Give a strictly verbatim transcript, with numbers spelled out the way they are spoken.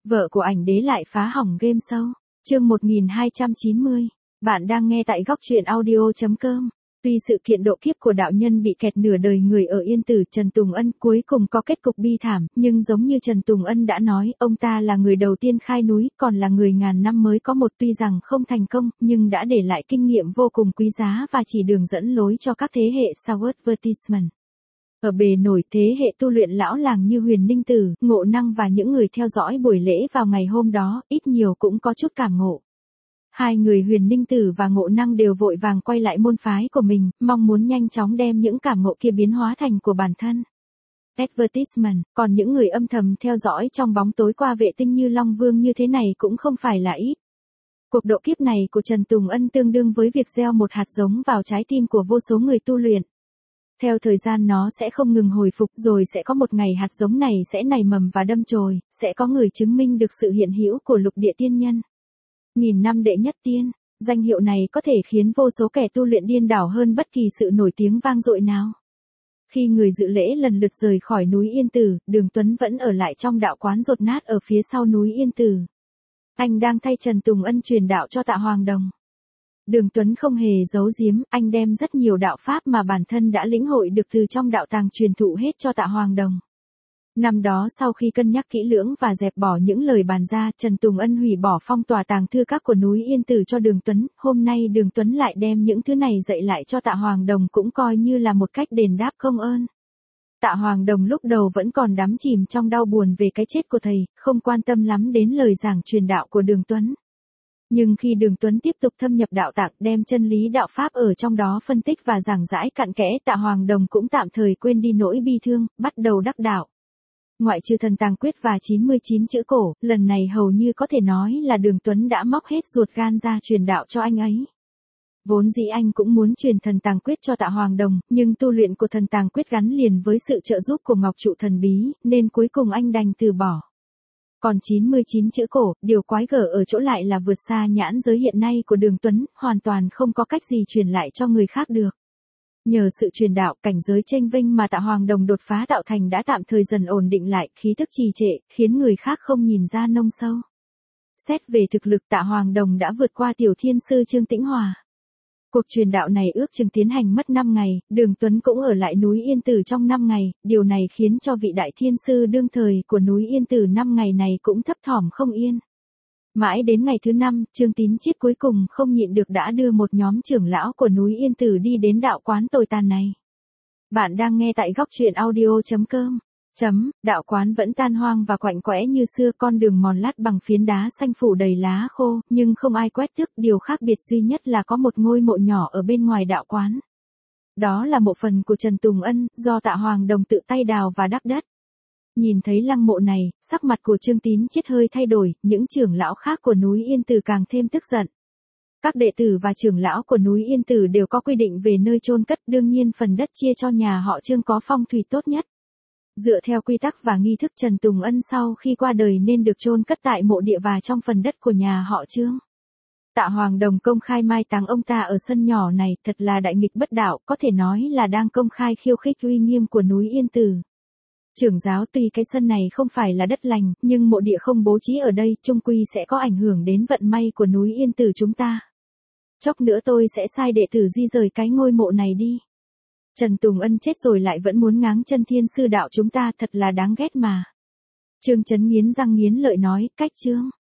Vợ của ảnh đế lại phá hỏng game show. Chương một nghìn hai trăm chín mươi. Bạn đang nghe tại góc truyện audio chấm com. Tuy sự kiện độ kiếp của đạo nhân bị kẹt nửa đời người ở Yên Tử, Trần Tùng Ân cuối cùng có kết cục bi thảm, nhưng giống như Trần Tùng Ân đã nói, ông ta là người đầu tiên khai núi, còn là người ngàn năm mới có một, tuy rằng không thành công, nhưng đã để lại kinh nghiệm vô cùng quý giá và chỉ đường dẫn lối cho các thế hệ sau advertisement. Ở bề nổi thế hệ tu luyện lão làng như Huyền Ninh Tử, Ngộ Năng và những người theo dõi buổi lễ vào ngày hôm đó, ít nhiều cũng có chút cảm ngộ. Hai người Huyền Ninh Tử và Ngộ Năng đều vội vàng quay lại môn phái của mình, mong muốn nhanh chóng đem những cảm ngộ kia biến hóa thành của bản thân. Advertisement, còn những người âm thầm theo dõi trong bóng tối qua vệ tinh như Long Vương như thế này cũng không phải là ít. Cuộc độ kiếp này của Trần Tùng Ân tương đương với việc gieo một hạt giống vào trái tim của vô số người tu luyện. Theo thời gian nó sẽ không ngừng hồi phục, rồi sẽ có một ngày hạt giống này sẽ nảy mầm và đâm chồi, sẽ có người chứng minh được sự hiện hữu của lục địa tiên nhân. Nghìn năm đệ nhất tiên, danh hiệu này có thể khiến vô số kẻ tu luyện điên đảo hơn bất kỳ sự nổi tiếng vang dội nào. Khi người dự lễ lần lượt rời khỏi núi Yên Tử, Đường Tuấn vẫn ở lại trong đạo quán dột nát ở phía sau núi Yên Tử. Anh đang thay Trần Tùng Ân truyền đạo cho Tạ Hoàng Đồng. Đường Tuấn không hề giấu giếm, anh đem rất nhiều đạo pháp mà bản thân đã lĩnh hội được từ trong đạo tàng truyền thụ hết cho Tạ Hoàng Đồng. Năm đó sau khi cân nhắc kỹ lưỡng và dẹp bỏ những lời bàn ra, Trần Tùng Ân hủy bỏ phong tỏa tàng thư các của núi Yên Tử cho Đường Tuấn, hôm nay Đường Tuấn lại đem những thứ này dạy lại cho Tạ Hoàng Đồng cũng coi như là một cách đền đáp công ơn. Tạ Hoàng Đồng lúc đầu vẫn còn đắm chìm trong đau buồn về cái chết của thầy, không quan tâm lắm đến lời giảng truyền đạo của Đường Tuấn. Nhưng khi Đường Tuấn tiếp tục thâm nhập đạo tạng, đem chân lý đạo pháp ở trong đó phân tích và giảng giải cặn kẽ, Tạ Hoàng Đồng cũng tạm thời quên đi nỗi bi thương, bắt đầu đắc đạo. Ngoại trừ thần tàng quyết và chín mươi chín chữ cổ, lần này hầu như có thể nói là Đường Tuấn đã móc hết ruột gan ra truyền đạo cho anh ấy. Vốn dĩ anh cũng muốn truyền thần tàng quyết cho Tạ Hoàng Đồng, nhưng tu luyện của thần tàng quyết gắn liền với sự trợ giúp của Ngọc Trụ thần bí, nên cuối cùng anh đành từ bỏ. Còn chín mươi chín chữ cổ, điều quái gở ở chỗ lại là vượt xa nhãn giới hiện nay của Đường Tuấn, hoàn toàn không có cách gì truyền lại cho người khác được. Nhờ sự truyền đạo, cảnh giới chênh vênh mà Tạ Hoàng Đồng đột phá tạo thành đã tạm thời dần ổn định lại, khí tức trì trệ, khiến người khác không nhìn ra nông sâu. Xét về thực lực, Tạ Hoàng Đồng đã vượt qua tiểu thiên sư Trương Tĩnh Hòa. Cuộc truyền đạo này ước chừng tiến hành mất năm ngày, Đường Tuấn cũng ở lại núi Yên Tử trong năm ngày, điều này khiến cho vị đại thiên sư đương thời của núi Yên Tử năm ngày này cũng thấp thỏm không yên. Mãi đến ngày thứ năm, Trương Tín Chiết cuối cùng không nhịn được đã đưa một nhóm trưởng lão của núi Yên Tử đi đến đạo quán tồi tàn này. Bạn đang nghe tại góc truyện audio chấm com. Chấm, đạo quán vẫn tan hoang và quạnh quẽ như xưa, con đường mòn lát bằng phiến đá xanh phủ đầy lá khô, nhưng không ai quét tước, điều khác biệt duy nhất là có một ngôi mộ nhỏ ở bên ngoài đạo quán. Đó là mộ phần của Trần Tùng Ân, do Tạ Hoàng Đồng tự tay đào và đắp đất. Nhìn thấy lăng mộ này, sắc mặt của Trương Tín Chiết hơi thay đổi, những trưởng lão khác của núi Yên Tử càng thêm tức giận. Các đệ tử và trưởng lão của núi Yên Tử đều có quy định về nơi chôn cất, đương nhiên phần đất chia cho nhà họ Trương có phong thủy tốt nhất. Dựa theo quy tắc và nghi thức, Trần Tùng Ân sau khi qua đời nên được chôn cất tại mộ địa và trong phần đất của nhà họ Trương. Tạ Hoàng Đồng công khai mai táng ông ta ở sân nhỏ này, thật là đại nghịch bất đạo, có thể nói là đang công khai khiêu khích uy nghiêm của núi Yên Tử. Trưởng giáo, tuy cái sân này không phải là đất lành, nhưng mộ địa không bố trí ở đây, chung quy sẽ có ảnh hưởng đến vận may của núi Yên Tử chúng ta. Chốc nữa tôi sẽ sai đệ tử di rời cái ngôi mộ này đi. Trần Tùng Ân chết rồi lại vẫn muốn ngáng chân thiên sư đạo chúng ta, thật là đáng ghét mà. Trương Chấn nghiến răng nghiến lợi nói, cách Trương